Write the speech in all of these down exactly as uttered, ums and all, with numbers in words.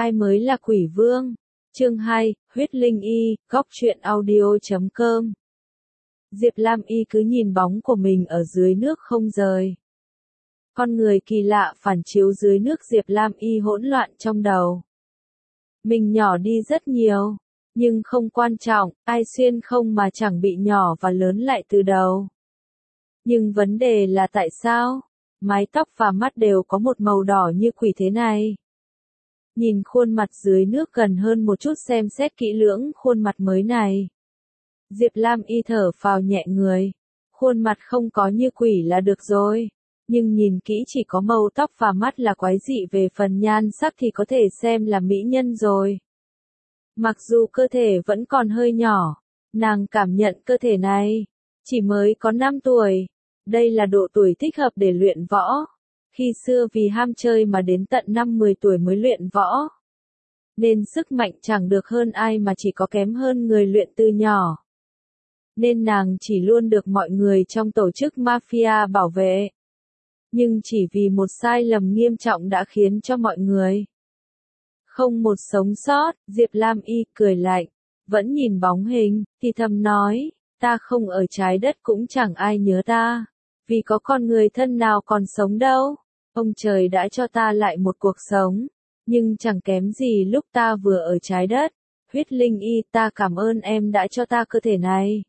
Ai mới là quỷ vương? Chương hai, Huyết Linh Y, góc truyện audio chấm com. Diệp Lam Y cứ nhìn bóng của mình ở dưới nước không rời. Con người kỳ lạ phản chiếu dưới nước Diệp Lam Y hỗn loạn trong đầu. Mình nhỏ đi rất nhiều, nhưng không quan trọng, ai xuyên không mà chẳng bị nhỏ và lớn lại từ đầu. Nhưng vấn đề là tại sao? Mái tóc và mắt đều có một màu đỏ như quỷ thế này. Nhìn khuôn mặt dưới nước gần hơn một chút xem xét kỹ lưỡng khuôn mặt mới này. Diệp Lam Y thở phào nhẹ người. Khuôn mặt không có như quỷ là được rồi. Nhưng nhìn kỹ chỉ có màu tóc và mắt là quái dị, về phần nhan sắc thì có thể xem là mỹ nhân rồi. Mặc dù cơ thể vẫn còn hơi nhỏ, nàng cảm nhận cơ thể này chỉ mới có năm tuổi. Đây là độ tuổi thích hợp để luyện võ. Khi xưa vì ham chơi mà đến tận năm mười tuổi mới luyện võ. Nên sức mạnh chẳng được hơn ai mà chỉ có kém hơn người luyện từ nhỏ. Nên nàng chỉ luôn được mọi người trong tổ chức mafia bảo vệ. Nhưng chỉ vì một sai lầm nghiêm trọng đã khiến cho mọi người không một sống sót. Diệp Lam Y cười lạnh, vẫn nhìn bóng hình, thì thầm nói, ta không ở trái đất cũng chẳng ai nhớ ta. Vì có con người thân nào còn sống đâu. Ông trời đã cho ta lại một cuộc sống, nhưng chẳng kém gì lúc ta vừa ở trái đất. Huyết Linh Y, ta cảm ơn em đã cho ta cơ thể này.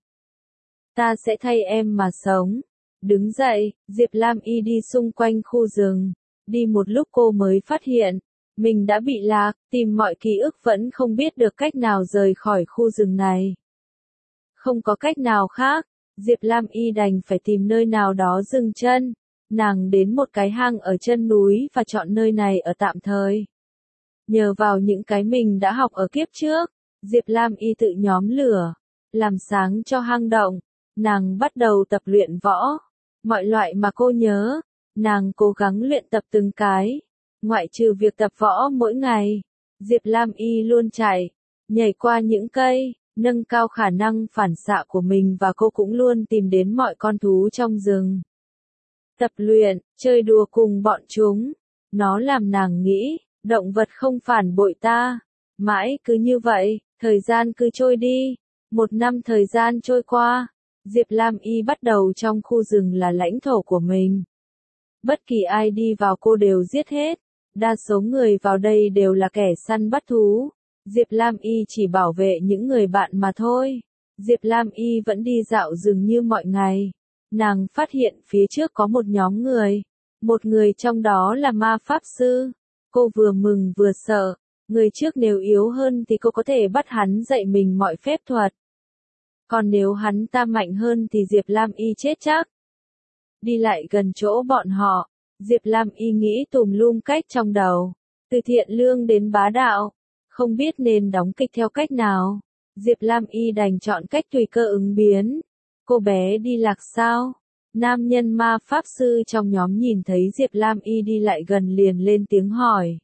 Ta sẽ thay em mà sống. Đứng dậy, Diệp Lam Y đi xung quanh khu rừng. Đi một lúc cô mới phát hiện, mình đã bị lạc, tìm mọi ký ức vẫn không biết được cách nào rời khỏi khu rừng này. Không có cách nào khác, Diệp Lam Y đành phải tìm nơi nào đó dừng chân. Nàng đến một cái hang ở chân núi và chọn nơi này ở tạm thời. Nhờ vào những cái mình đã học ở kiếp trước, Diệp Lam Y tự nhóm lửa, làm sáng cho hang động. Nàng bắt đầu tập luyện võ. Mọi loại mà cô nhớ, nàng cố gắng luyện tập từng cái. Ngoại trừ việc tập võ mỗi ngày, Diệp Lam Y luôn chạy, nhảy qua những cây, nâng cao khả năng phản xạ của mình, và cô cũng luôn tìm đến mọi con thú trong rừng. Tập luyện, chơi đùa cùng bọn chúng. Nó làm nàng nghĩ, động vật không phản bội ta. Mãi cứ như vậy, thời gian cứ trôi đi. Một năm thời gian trôi qua, Diệp Lam Y bắt đầu trong khu rừng là lãnh thổ của mình. Bất kỳ ai đi vào cô đều giết hết. Đa số người vào đây đều là kẻ săn bắt thú. Diệp Lam Y chỉ bảo vệ những người bạn mà thôi. Diệp Lam Y vẫn đi dạo rừng như mọi ngày. Nàng phát hiện phía trước có một nhóm người. Một người trong đó là ma pháp sư. Cô vừa mừng vừa sợ. Người trước nếu yếu hơn thì cô có thể bắt hắn dạy mình mọi phép thuật. Còn nếu hắn ta mạnh hơn thì Diệp Lam Y chết chắc. Đi lại gần chỗ bọn họ, Diệp Lam Y nghĩ tùm lum cách trong đầu. Từ thiện lương đến bá đạo. Không biết nên đóng kịch theo cách nào. Diệp Lam Y đành chọn cách tùy cơ ứng biến. Cô bé đi lạc sao? Nam nhân ma pháp sư trong nhóm nhìn thấy Diệp Lam Y đi lại gần liền lên tiếng hỏi.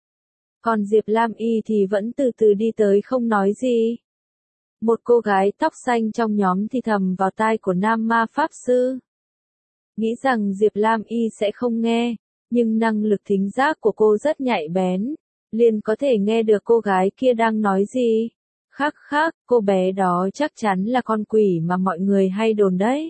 Còn Diệp Lam Y thì vẫn từ từ đi tới không nói gì. Một cô gái tóc xanh trong nhóm thì thầm vào tai của nam ma pháp sư. Nghĩ rằng Diệp Lam Y sẽ không nghe, nhưng năng lực thính giác của cô rất nhạy bén, liền có thể nghe được cô gái kia đang nói gì. Khắc khắc, cô bé đó chắc chắn là con quỷ mà mọi người hay đồn đấy.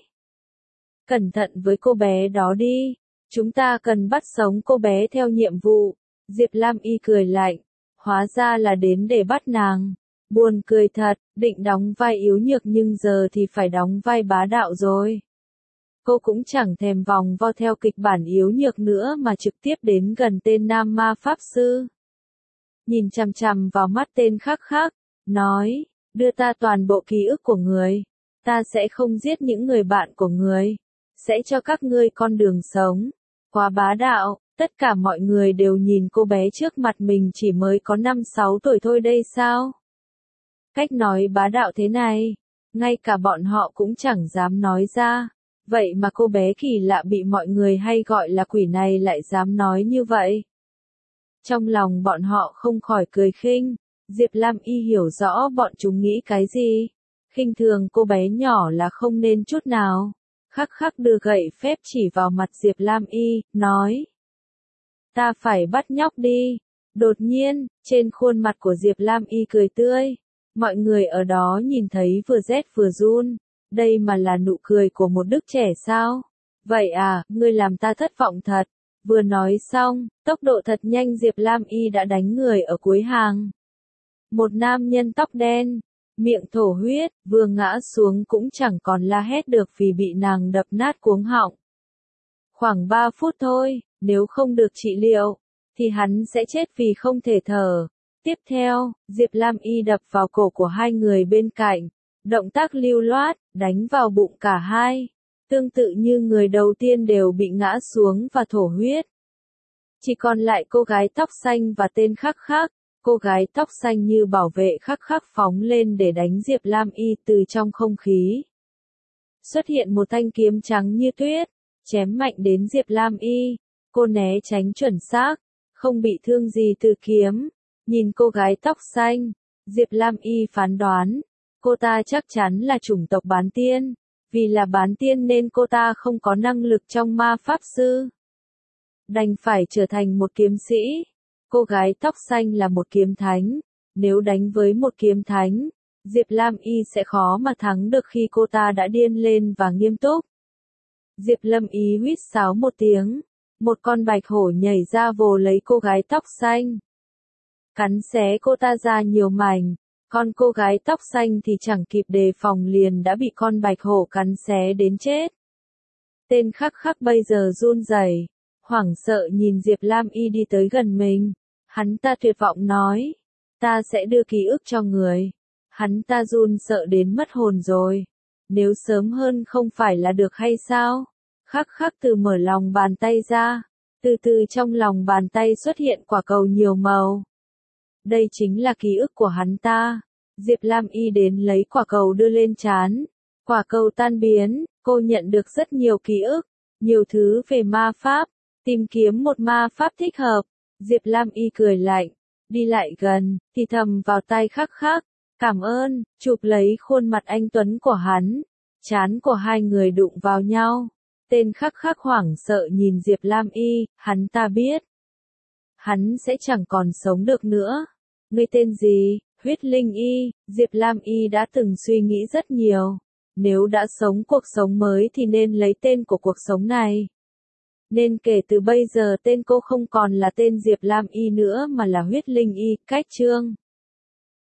Cẩn thận với cô bé đó đi, chúng ta cần bắt sống cô bé theo nhiệm vụ. Diệp Lam Y cười lạnh, hóa ra là đến để bắt nàng. Buồn cười thật, định đóng vai yếu nhược nhưng giờ thì phải đóng vai bá đạo rồi. Cô cũng chẳng thèm vòng vo theo kịch bản yếu nhược nữa mà trực tiếp đến gần tên nam ma pháp sư. Nhìn chằm chằm vào mắt tên khắc khắc, nói, đưa ta toàn bộ ký ức của người. Ta sẽ không giết những người bạn của người. Sẽ cho các ngươi con đường sống. Quá bá đạo, tất cả mọi người đều nhìn cô bé trước mặt mình chỉ mới có năm sáu tuổi thôi đây sao? Cách nói bá đạo thế này, ngay cả bọn họ cũng chẳng dám nói ra. Vậy mà cô bé kỳ lạ bị mọi người hay gọi là quỷ này lại dám nói như vậy. Trong lòng bọn họ không khỏi cười khinh. Diệp Lam Y hiểu rõ bọn chúng nghĩ cái gì. Khinh thường cô bé nhỏ là không nên chút nào. Khắc khắc đưa gậy phép chỉ vào mặt Diệp Lam Y, nói. Ta phải bắt nhóc đi. Đột nhiên, trên khuôn mặt của Diệp Lam Y cười tươi. Mọi người ở đó nhìn thấy vừa rét vừa run. Đây mà là nụ cười của một đứa trẻ sao? Vậy à, ngươi làm ta thất vọng thật. Vừa nói xong, tốc độ thật nhanh Diệp Lam Y đã đánh người ở cuối hàng. Một nam nhân tóc đen, miệng thổ huyết, vừa ngã xuống cũng chẳng còn la hét được vì bị nàng đập nát cuống họng. Khoảng ba phút thôi, nếu không được trị liệu, thì hắn sẽ chết vì không thể thở. Tiếp theo, Diệp Lam Y đập vào cổ của hai người bên cạnh, động tác lưu loát, đánh vào bụng cả hai. Tương tự như người đầu tiên đều bị ngã xuống và thổ huyết. Chỉ còn lại cô gái tóc xanh và tên Khắc Khắc. Cô gái tóc xanh như bảo vệ Khắc Khắc phóng lên để đánh Diệp Lam Y từ trong không khí. Xuất hiện một thanh kiếm trắng như tuyết, chém mạnh đến Diệp Lam Y. Cô né tránh chuẩn xác, không bị thương gì từ kiếm. Nhìn cô gái tóc xanh, Diệp Lam Y phán đoán, cô ta chắc chắn là chủng tộc bán tiên. Vì là bán tiên nên cô ta không có năng lực trong ma pháp sư. Đành phải trở thành một kiếm sĩ. Cô gái tóc xanh là một kiếm thánh. Nếu đánh với một kiếm thánh, Diệp Lam Y sẽ khó mà thắng được khi cô ta đã điên lên và nghiêm túc. Diệp Lam Y huýt sáo một tiếng. Một con bạch hổ nhảy ra vồ lấy cô gái tóc xanh. Cắn xé cô ta ra nhiều mảnh. Con cô gái tóc xanh thì chẳng kịp đề phòng liền đã bị con bạch hổ cắn xé đến chết. Tên Khắc Khắc bây giờ run rẩy, hoảng sợ nhìn Diệp Lam Y đi tới gần mình. Hắn ta tuyệt vọng nói, ta sẽ đưa ký ức cho người. Hắn ta run sợ đến mất hồn rồi. Nếu sớm hơn không phải là được hay sao? Khắc Khắc từ mở lòng bàn tay ra. Từ từ trong lòng bàn tay xuất hiện quả cầu nhiều màu. Đây chính là ký ức của hắn ta. Diệp Lam Y đến lấy quả cầu đưa lên trán. Quả cầu tan biến, cô nhận được rất nhiều ký ức, nhiều thứ về ma pháp, tìm kiếm một ma pháp thích hợp. Diệp Lam Y cười lạnh, đi lại gần, thì thầm vào tai Khắc Khắc, cảm ơn, chụp lấy khuôn mặt anh tuấn của hắn. Trán của hai người đụng vào nhau. Tên Khắc Khắc hoảng sợ nhìn Diệp Lam Y, hắn ta biết. Hắn sẽ chẳng còn sống được nữa. Ngươi tên gì? Huyết Linh Y. Diệp Lam Y đã từng suy nghĩ rất nhiều. Nếu đã sống cuộc sống mới thì nên lấy tên của cuộc sống này. Nên kể từ bây giờ tên cô không còn là tên Diệp Lam Y nữa mà là Huyết Linh Y. Cách chương